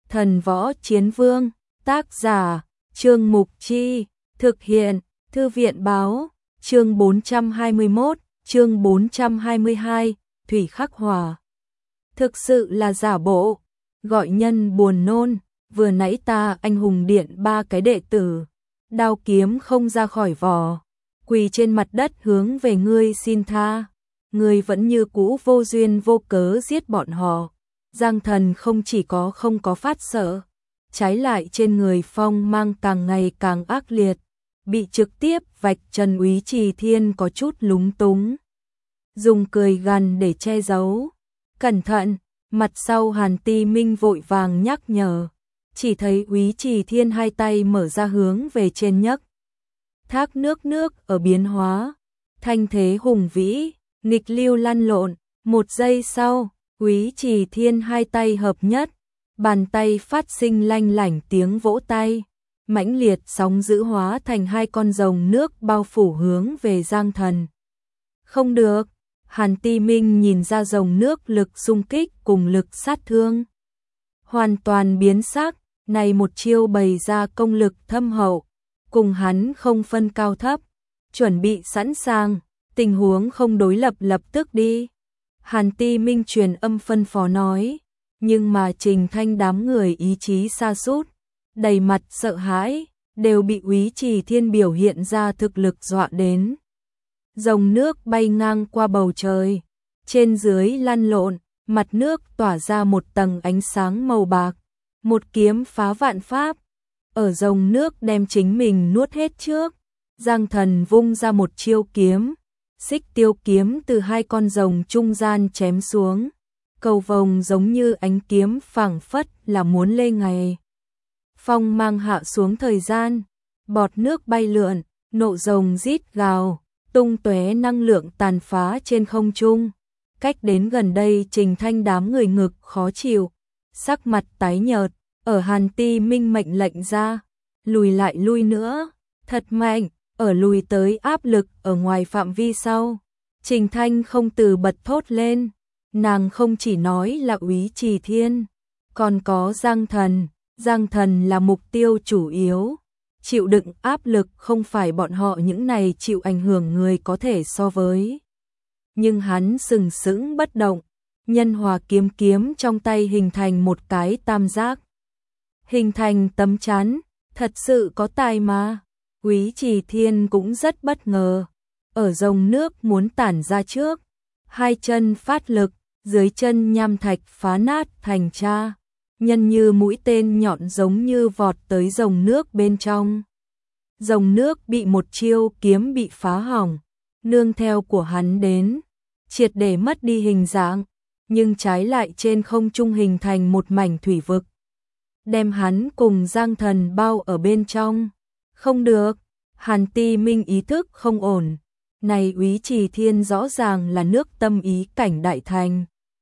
Thần Võ Chiến Vương, tác giả, Trương Mục Chi, thực hiện, Thư viện Báo, chương 421, chương 422, Thủy Khắc Hòa. Thực sự là giả bộ, gọi nhân buồn nôn, vừa nãy ta anh hùng điện 3 cái đệ tử, đao kiếm không ra khỏi vỏ, quỳ trên mặt đất hướng về ngươi xin tha. Ngươi vẫn như cũ vô duyên vô cớ giết bọn họ. Giang Thần không chỉ không có phát sợ, trái lại trên người phong mang càng ngày càng ác liệt, bị trực tiếp vạch trần. Úy Trì Thiên có chút lúng túng, dùng cười gằn để che giấu. Cẩn thận, mặt sau Hàn Ti Minh vội vàng nhắc nhở, chỉ thấy Úy Trì Thiên hai tay mở ra hướng về trên nhấc. Thác nước ở biến hóa, thanh thế hùng vĩ, nghịch lưu lăn lộn. Một giây sau, Úy Trì Thiên hai tay hợp nhất, bàn tay phát sinh lanh lảnh tiếng vỗ tay, mãnh liệt sóng dữ hóa thành 2 con rồng nước bao phủ hướng về Giang Thần. Không được, Hàn Ti Minh nhìn ra rồng nước lực xung kích cùng lực sát thương hoàn toàn biến sắc, này một chiêu bày ra công lực thâm hậu, cùng hắn không phân cao thấp, chuẩn bị sẵn sàng, tình huống không đối lập lập tức đi. Hàn Ti Minh truyền âm phân phó nói, nhưng mà Trình Thanh đám người ý chí sa sút, đầy mặt sợ hãi, đều bị Úy Trì Thiên biểu hiện ra thực lực dọa đến. Rồng nước bay ngang qua bầu trời, trên dưới lăn lộn, mặt nước tỏa ra một tầng ánh sáng màu bạc, một kiếm phá vạn pháp, ở rồng nước đem chính mình nuốt hết trước. Giang Thần vung ra một chiêu kiếm, Xích Tiêu kiếm từ 2 con rồng trung gian chém xuống, cầu vồng giống như ánh kiếm phảng phất là muốn lên ngày. Phong mang hạ xuống thời gian, bọt nước bay lượn, nộ rồng rít gào, tung tóe năng lượng tàn phá trên không trung. Cách đến gần đây Trình Thanh đám người ngực khó chịu, sắc mặt tái nhợt, ở Hàn Ti Minh mệnh lệnh ra, lùi lại lui nữa, thật mạnh. Ở lùi tới áp lực ở ngoài phạm vi sau, Trình Thanh không từ bật thốt lên, nàng không chỉ nói là Úy Trì Thiên, còn có Giang Thần là mục tiêu chủ yếu, chịu đựng áp lực không phải bọn họ những này chịu ảnh hưởng người có thể so với. Nhưng hắn sừng sững bất động, nhân hòa kiếm trong tay hình thành một cái tam giác, hình thành tấm chắn, thật sự có tài mà. Úy Trì Thiên cũng rất bất ngờ, ở rồng nước muốn tản ra trước, 2 chân phát lực, dưới chân nham thạch phá nát thành tra, nhân như mũi tên nhọn giống như vọt tới rồng nước bên trong. Rồng nước bị một chiêu kiếm bị phá hỏng, nương theo của hắn đến, triệt để mất đi hình dạng, nhưng trái lại trên không trung hình thành một mảnh thủy vực, đem hắn cùng Giang Thần bao ở bên trong. Không được, Hàn Ti Minh ý thức không ổn, này Úy Trì Thiên rõ ràng là nước tâm ý cảnh đại thành.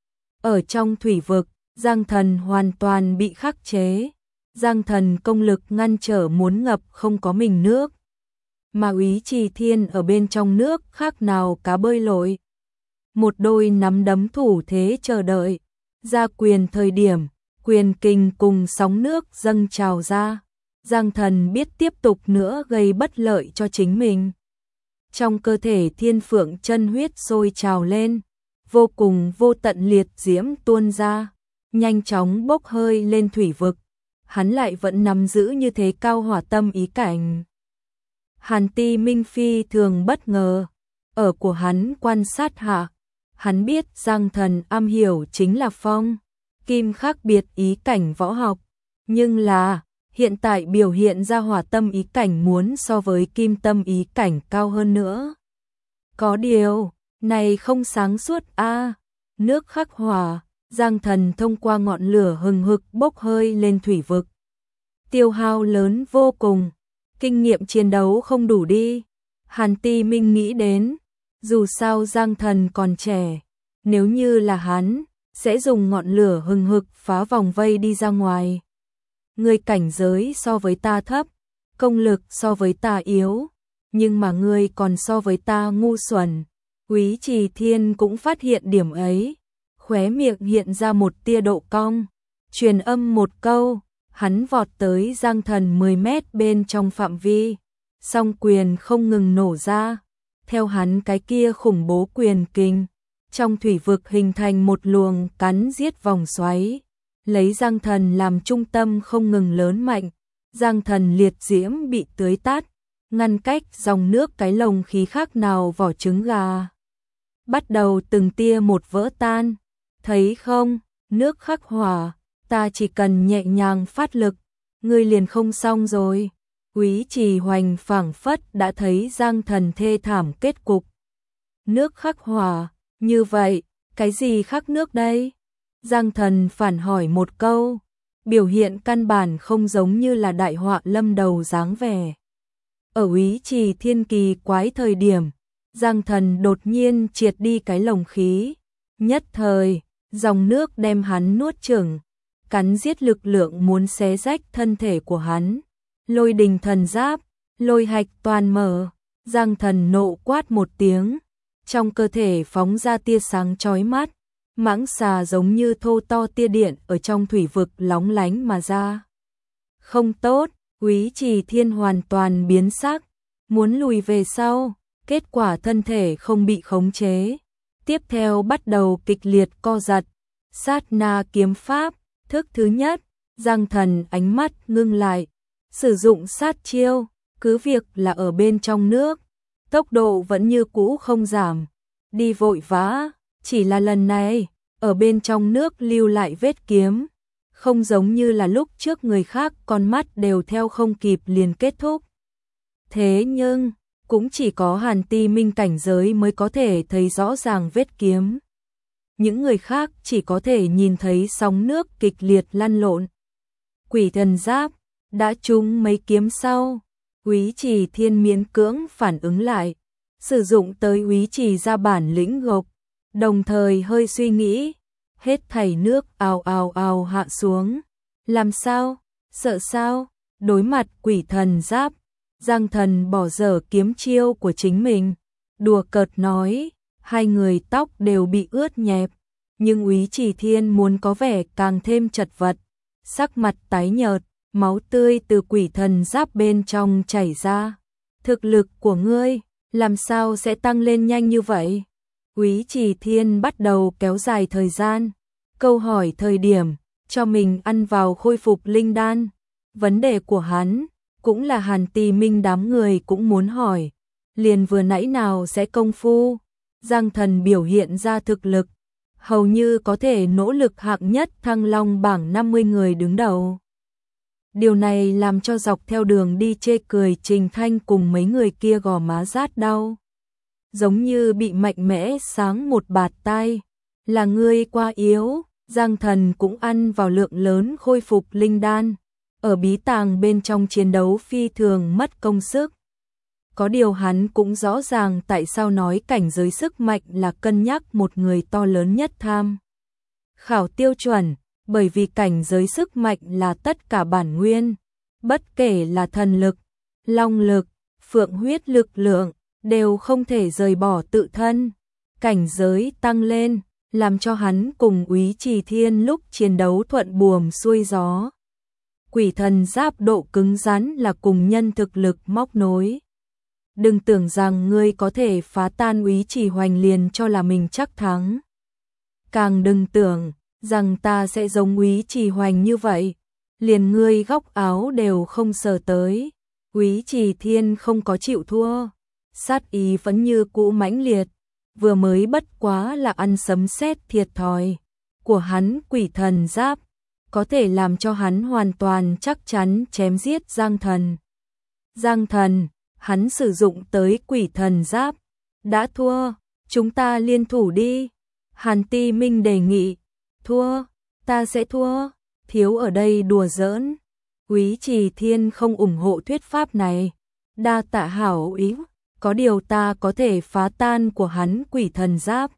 Ở trong thủy vực, Giang Thần hoàn toàn bị khắc chế, Giang Thần công lực ngăn trở muốn ngập không có mình nước, mà Úy Trì Thiên ở bên trong nước khác nào cá bơi lội. Một đôi nắm đấm thủ thế chờ đợi, ra quyền thời điểm, quyền kình cùng sóng nước dâng trào ra. Giang Thần biết tiếp tục nữa gây bất lợi cho chính mình. Trong cơ thể Thiên Phượng chân huyết sôi trào lên, vô cùng vô tận liệt diễm tuôn ra, nhanh chóng bốc hơi lên thủy vực. Hắn lại vẫn nắm giữ như thế cao hỏa tâm ý cảnh. Hàn Ti Minh phi thường bất ngờ, ở của hắn quan sát hạ, hắn biết Giang Thần am hiểu chính là phong, kim khác biệt ý cảnh võ học, nhưng là hiện tại biểu hiện ra hỏa tâm ý cảnh muốn so với kim tâm ý cảnh cao hơn nữa. Có điều, này không sáng suốt a. Nước khắc hỏa, Giang Thần thông qua ngọn lửa hừng hực bốc hơi lên thủy vực. Tiêu hao lớn vô cùng, kinh nghiệm chiến đấu không đủ đi. Hàn Ti Minh nghĩ đến, dù sao Giang Thần còn trẻ, nếu như là hắn, sẽ dùng ngọn lửa hừng hực phá vòng vây đi ra ngoài. Ngươi cảnh giới so với ta thấp, công lực so với ta yếu, nhưng mà ngươi còn so với ta ngu xuẩn. Úy Trì Thiên cũng phát hiện điểm ấy, khóe miệng hiện ra một tia độ cong, Truyền âm một câu, hắn vọt tới Giang Thần 10 mét bên trong phạm vi, song quyền không ngừng nổ ra. Theo hắn cái kia khủng bố quyền kình, trong thủy vực hình thành một luồng cắn giết vòng xoáy, lấy Giang Thần làm trung tâm không ngừng lớn mạnh. Giang Thần liệt diễm bị tưới tát, ngăn cách dòng nước cái lồng khí khác nào vỏ trứng gà. Bắt đầu từng tia một vỡ tan. Thấy không, nước khắc hỏa, ta chỉ cần nhẹ nhàng phát lực, ngươi liền không xong rồi. Úy Trì Hoành phảng phất đã thấy Giang Thần thê thảm kết cục. Nước khắc hỏa, như vậy, cái gì khắc nước đây? Giang Thần phản hỏi một câu, biểu hiện căn bản không giống như là đại họa lâm đầu dáng vẻ. Ở Úy Trì Thiên kỳ quái thời điểm, Giang Thần đột nhiên triệt đi cái lồng khí, nhất thời, dòng nước đem hắn nuốt chửng, cắn giết lực lượng muốn xé rách thân thể của hắn. Lôi đình thần giáp, lôi hạch toàn mở, Giang Thần nộ quát một tiếng, trong cơ thể phóng ra tia sáng chói mắt, mãng xà giống như thô to tia điện ở trong thủy vực lóng lánh mà ra. Không tốt, Úy Trì Thiên hoàn toàn biến sắc, muốn lùi về sau, kết quả thân thể không bị khống chế. Tiếp theo bắt đầu kịch liệt co giật, sát na kiếm pháp, thức thứ nhất, Giang Thần ánh mắt ngưng lại, sử dụng sát chiêu, cứ việc là ở bên trong nước, tốc độ vẫn như cũ không giảm, đi vội vã, chỉ là lần này, ở bên trong nước lưu lại vết kiếm, không giống như là lúc trước người khác con mắt đều theo không kịp liền kết thúc. Thế nhưng, cũng chỉ có Hàn Ti Minh cảnh giới mới có thể thấy rõ ràng vết kiếm. Những người khác chỉ có thể nhìn thấy sóng nước kịch liệt lăn lộn. Quỷ thần giáp, đã trúng mấy kiếm sau, Úy Trì Thiên miễn cưỡng phản ứng lại, sử dụng tới Úy Trì ra bản lĩnh gộc, đồng thời hơi suy nghĩ, hết thảy nước ào ào ào hạ xuống. Làm sao? Sợ sao? Đối mặt quỷ thần giáp, Giang Thần bỏ dở kiếm chiêu của chính mình, đùa cợt nói, hai người tóc đều bị ướt nhẹp, nhưng Úy Trì Thiên muốn có vẻ càng thêm chật vật, sắc mặt tái nhợt, máu tươi từ quỷ thần giáp bên trong chảy ra. Thực lực của ngươi, làm sao sẽ tăng lên nhanh như vậy? Úy Trì Thiên bắt đầu kéo dài thời gian, câu hỏi thời điểm, cho mình ăn vào khôi phục linh đan. Vấn đề của hắn, cũng là Hàn Ti Minh đám người cũng muốn hỏi, liền vừa nãy nào sẽ công phu. Giang Thần biểu hiện ra thực lực, hầu như có thể nỗ lực hạng nhất Thăng Long bảng 50 người đứng đầu. Điều này làm cho dọc theo đường đi chê cười Trình Thanh cùng mấy người kia gò má rát đau. Giống như bị mạnh mẽ sáng một bạt tai, là ngươi quá yếu. Giang Thần cũng ăn vào lượng lớn khôi phục linh đan, ở bí tàng bên trong chiến đấu phi thường mất công sức. Có điều hắn cũng rõ ràng tại sao nói cảnh giới sức mạnh là cân nhắc một người to lớn nhất tham khảo tiêu chuẩn, bởi vì cảnh giới sức mạnh là tất cả bản nguyên, bất kể là thần lực, long lực, phượng huyết lực lượng, đều không thể rời bỏ tự thân. Cảnh giới tăng lên, làm cho hắn cùng Úy Trì Thiên lúc chiến đấu thuận buồm xuôi gió. Quỷ thần giáp độ cứng rắn là cùng nhân thực lực móc nối. Đừng tưởng rằng ngươi có thể phá tan Úy Trì Hoành liền cho là mình chắc thắng. Càng đừng tưởng rằng ta sẽ giống Úy Trì Hoành như vậy, liền ngươi góc áo đều không sờ tới. Úy Trì Thiên không có chịu thua, sát ý vẫn như cũ mãnh liệt, vừa mới bất quá là ăn sấm sét thiệt thòi của hắn quỷ thần giáp, có thể làm cho hắn hoàn toàn chắc chắn chém giết Giang Thần. Giang Thần, hắn sử dụng tới quỷ thần giáp, đã thua, chúng ta liên thủ đi. Hàn Ti Minh đề nghị, thua, ta sẽ thua, thiếu ở đây đùa giỡn. Úy Trì Thiên không ủng hộ thuyết pháp này, đa tạ hảo ý, có điều ta có thể phá tan của hắn quỷ thần giáp.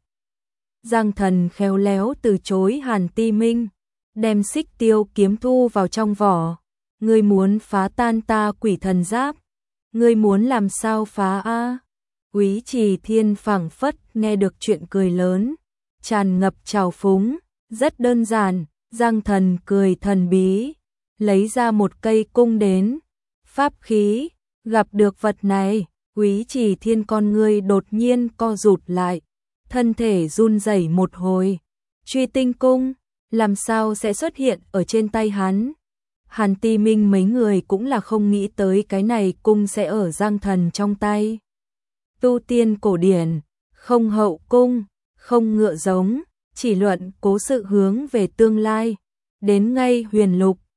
Giang Thần khéo léo từ chối Hàn Ti Minh, đem xích tiêu kiếm thu vào trong vỏ. Ngươi muốn phá tan ta quỷ thần giáp, ngươi muốn làm sao phá a? Úy Trì Thiên phảng phất nghe được chuyện cười lớn, tràn ngập trào phúng, rất đơn giản, Giang Thần cười thần bí, lấy ra một cây cung đến. Pháp khí, gặp được vật này, Quý Chỉ Thiên con ngươi đột nhiên co rụt lại, thân thể run rẩy một hồi. Truy tinh cung, làm sao sẽ xuất hiện ở trên tay hắn? Hàn Ti Minh mấy người cũng là không nghĩ tới cái này cung sẽ ở Giang Thần trong tay. Tu tiên cổ điển, không hậu cung, không ngựa giống, chỉ luận cố sự hướng về tương lai. Đến ngay huyền lục,